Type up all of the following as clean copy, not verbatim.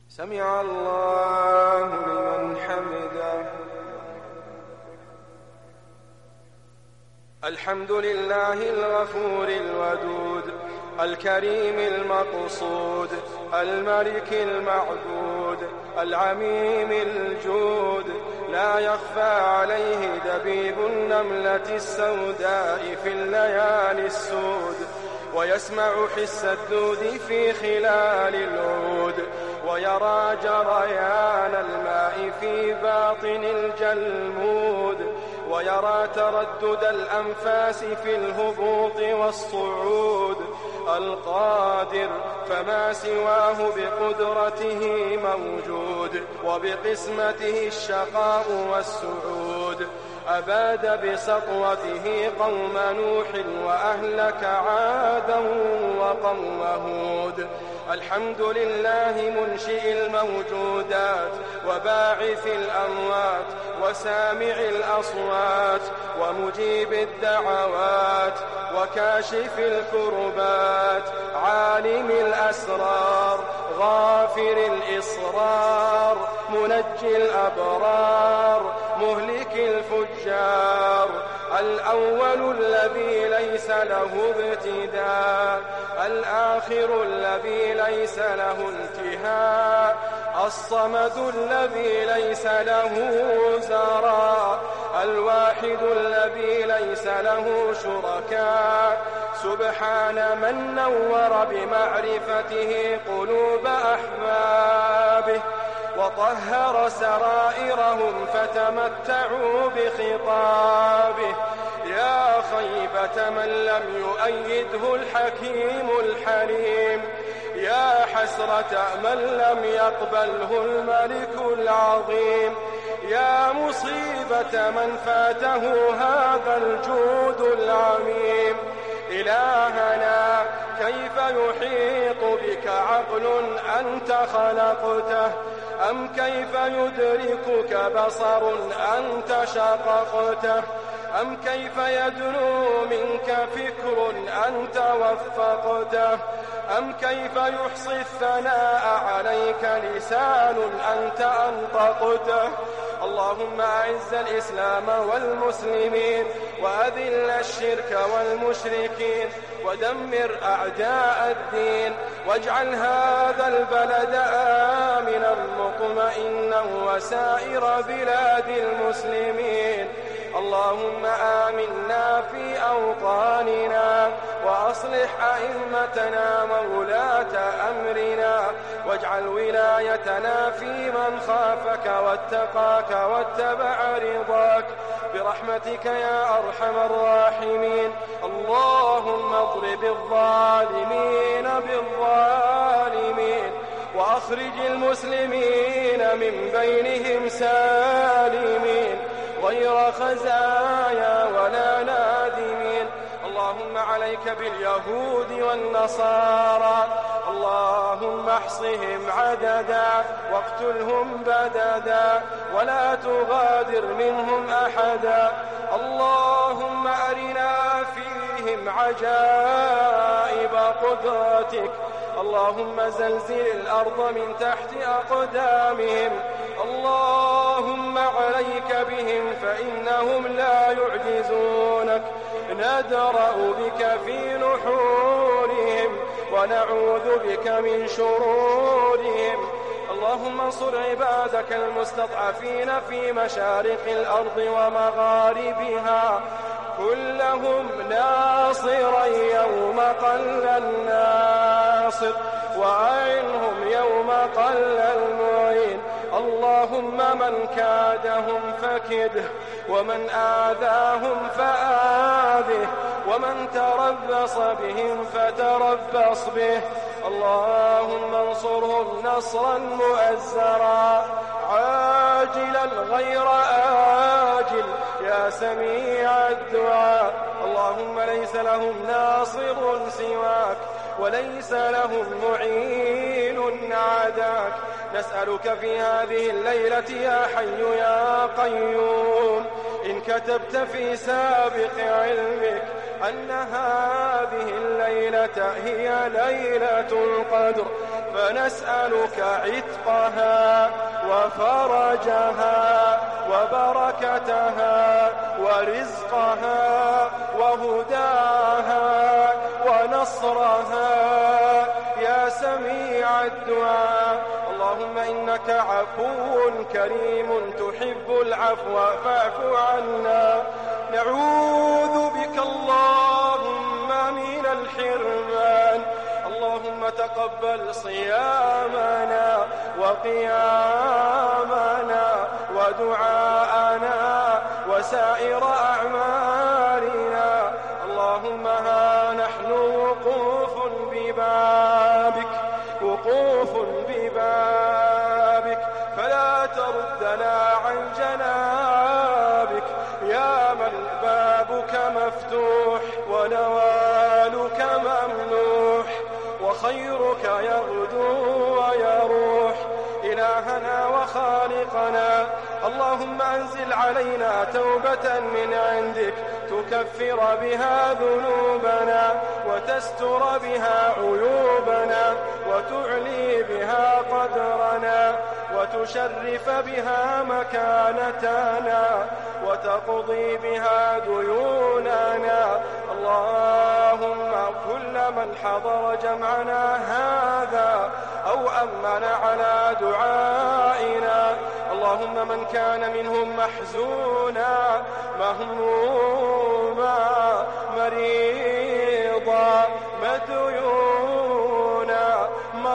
سمع الله لمن حمده. الحمد لله الغفور الودود الكريم المقصود الملك المعبود العميم الجود، لا يخفى عليه دبيب النملة السوداء في الليالي السود، ويسمع حس الدود في خلال العود، ويرى جريان الماء في باطن الجلمود، ويرى تردد الأنفاس في الهبوط والصعود. القادر فما سواه بقدرته موجود، وبقسمته الشقاء والسعود. أباد بسطوته قوم نوح وأهلك عادا وقوم هود. الحمد لله منشئ الموجودات وباعث الأموات وسامع الأصوات ومجيب الدعوات وكاشف الكربات، عالم الأسرار غافر الإصرار منجي الأبرار مهلك الفجار. الأول الذي ليس له ابتداء، الآخر الذي ليس له انتهاء، الصمد الذي ليس له زراء، الواحد الذي ليس له شركاء. سبحان من نور بمعرفته قلوب أحبابه، وطهر سرائرهم فتمتعوا بخطابه. يا خيبة من لم يؤيده الحكيم الحليم، يا حسرة من لم يقبله الملك العظيم، يا مصيبة من فاته هذا الجود العميم. إلهنا كيف يحيط بك عقل أنت خلقته، أم كيف يدركك بصر أنت شققته، أم كيف يدنو منك فكر أنت وفقته، أم كيف يحصي الثناء عليك لسان أنت أنطقته. اللهم أعز الإسلام والمسلمين، وأذل الشرك والمشركين، ودمر أعداء الدين، واجعل هذا البلد آمنا مطمئنا وسائر بلاد المسلمين. اللهم آمنا في أوطاننا، وأصلح أئمتنا مولاة أمرنا، واجعل ولايتنا في من خافك واتقاك واتبع رضاك برحمتك يا أرحم الراحمين. اللهم اضرب الظالمين بالظالمين، وأخرج المسلمين من بينهم سالمين غير خزايا ولا نادمين. اللهم عليك باليهود والنصارى، اللهم احصهم عددا واقتلهم بددا ولا تغادر منهم أحدا. اللهم أرنا فيهم عجائب قدرتك. اللهم زلزل الأرض من تحت أقدامهم. اللهم عليك بهم فإنهم لا يعجزونك. ندرأ بك في نحورهم ونعوذ بك من شرورهم. اللهم انصر عبادك المستضعفين في مشارق الأرض ومغاربها، كلهم ناصرا يوم قل الناصر، وأعنهم يوم قل المعين. اللهم من كادهم فكده، ومن آذاهم فآذه، ومن تربص بهم فتربص به. اللهم انصرهم نصرا مؤزرا عاجلا غير آجل يا سميع الدعاء. اللهم ليس لهم ناصر سواك، وليس لهم معين عداك. نسألك في هذه الليلة يا حي يا قيوم، إن كتبت في سابق علمك أن هذه الليلة هي ليلة القدر، فنسألك عتقها وفرجها وبركتها ورزقها وهداها ونصرها يا سميع الدعاء. اللهم إنك عفو كريم تحب العفو فاعف عنا. نعوذ بك اللهم من الحرمان. اللهم تقبل صيامنا وقيامنا ودعاءنا وسائر أعمالنا. اللهم ها نحن وقوف ببابك فلا تردنا عن جنابك يا من بابك مفتوح ونوالك ممنوح وخيرك يغدو ويروح. إلهنا وخالقنا اللهم أنزل علينا توبة من عندك تكفر بها ذنوبنا وتستر بها عيوبنا وتعلي بها قدرنا وتشرف بها مكانتنا وتقضي بها ديوننا. اللهم كل من حضر جمعنا هذا أو أمن على دعائنا، اللهم من كان منهم محزونا مهموما مريضا مديونا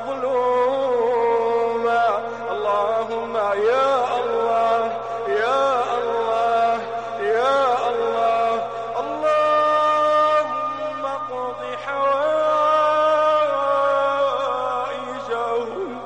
مظلوما، اللهم يا الله يا الله يا الله اللهم اقض حوائجهم.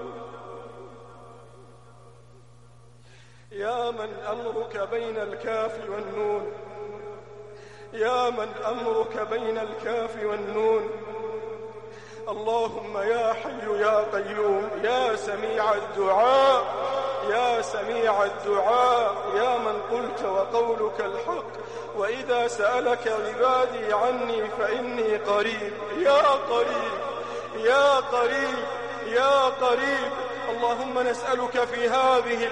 يا من أمرك بين الكاف والنون، يا من أمرك بين الكاف والنون. اللهم يا حي يا قيوم يا سميع الدعاء يا سميع الدعاء يا من قلت وقولك الحق وإذا سألك عبادي عني فإني قريب. يا قريب يا قريب يا قريب. اللهم نسألك في هذه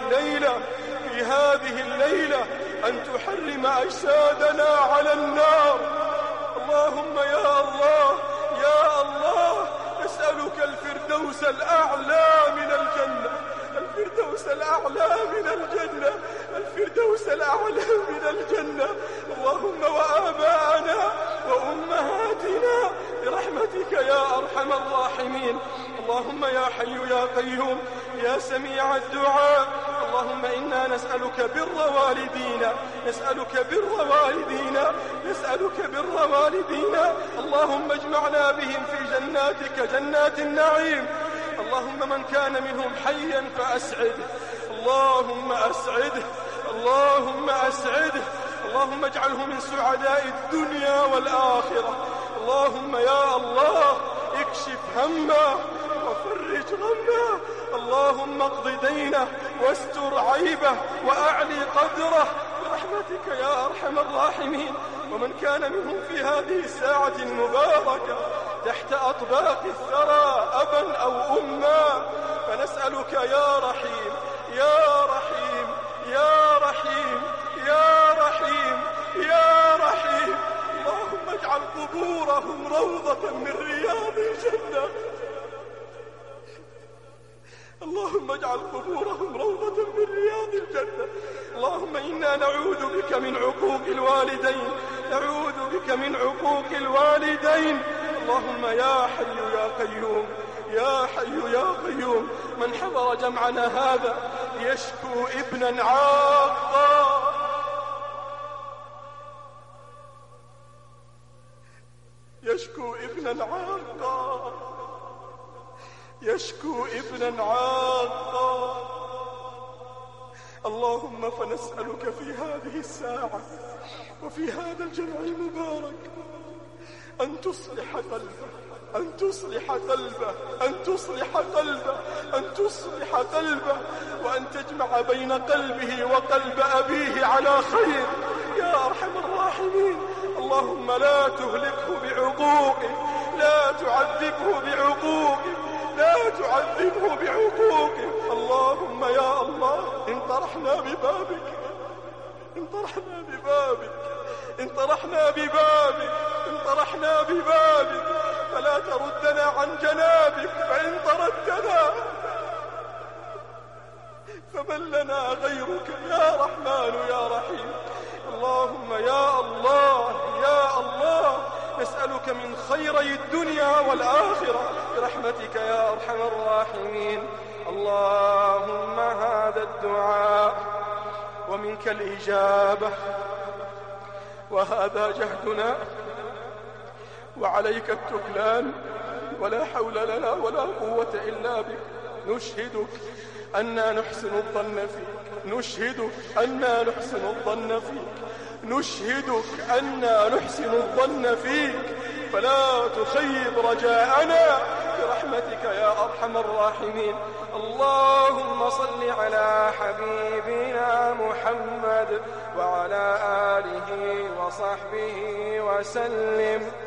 الليلة أن تحرم أجسادنا على النار. اللهم يا الله يا الله نسألك الفردوس الأعلى من الجنة، الفردوس الأعلى من الجنة، الفردوس الأعلى من الجنة. اللهم وآباءنا وأمهاتنا برحمتك يا أرحم الراحمين. اللهم يا حي يا قيوم يا سميع الدعاء. اللهم إنا نسألك بر والدينا، نسألك بر والدينا، نسألك بر والدينا. اللهم اجمعنا بهم في جناتك جنات النعيم. اللهم من كان منهم حيا فأسعده، اللهم أسعده، اللهم أسعده، اللهم اجعله من سعداء الدنيا والآخرة. اللهم يا الله اكشف همه وفرج غمه. اللهم اقض دينه واستر عيبه وأعلي قدره برحمتك يا أرحم الراحمين. ومن كان منهم في هذه الساعة المباركة تحت أطباق الثرى أبا أو أما فنسألك يا رحيم يا رحيم يا رحيم يا رحيم يا رحيم. اللهم اجعل قبورهم روضة من رياض الجنة. اللهم اجعل قبورهم روضة من رياض الجنة. اللهم إنا نعوذ بك من عقوق الوالدين، نعوذ بك من عقوق الوالدين. اللهم يا حي يا قيوم يا حي يا قيوم. من حضر جمعنا هذا يشكو ابنا عاقا، يشكو ابنا عاقا، يشكو ابنا عاقا. اللهم فنسألك في هذه الساعة وفي هذا الجمع المبارك أن تصلح قلبه، أن تصلح قلبه، أن تصلح قلبه، أن تصلح قلبه، وأن تجمع بين قلبه وقلب أبيه على خير يا أرحم الراحمين. اللهم لا تهلكه بعقوقه، لا تعذبه بعقوقه، لا تعذبه بعقوقه. اللهم يا الله إن طرحنا ببابك إن طرحنا ببابك فلا تردنا عن جنابك، فإن طردتنا فمن لنا غيرك يا رحمن يا رحيم. اللهم يا الله يا الله نسألك من خيري الدنيا والآخرة برحمتك يا أرحم الراحمين. اللهم هذا الدعاء ومنك الإجابة، وهذا جهدنا وعليك التكلان، ولا حول لنا ولا قوة إلا بك. نشهدك أننا نحسن الظن فيك، فلا تخيب رجاءنا برحمتك يا أرحم الراحمين. اللهم صل على حبيبنا محمد وعلى آله وصحبه وسلم.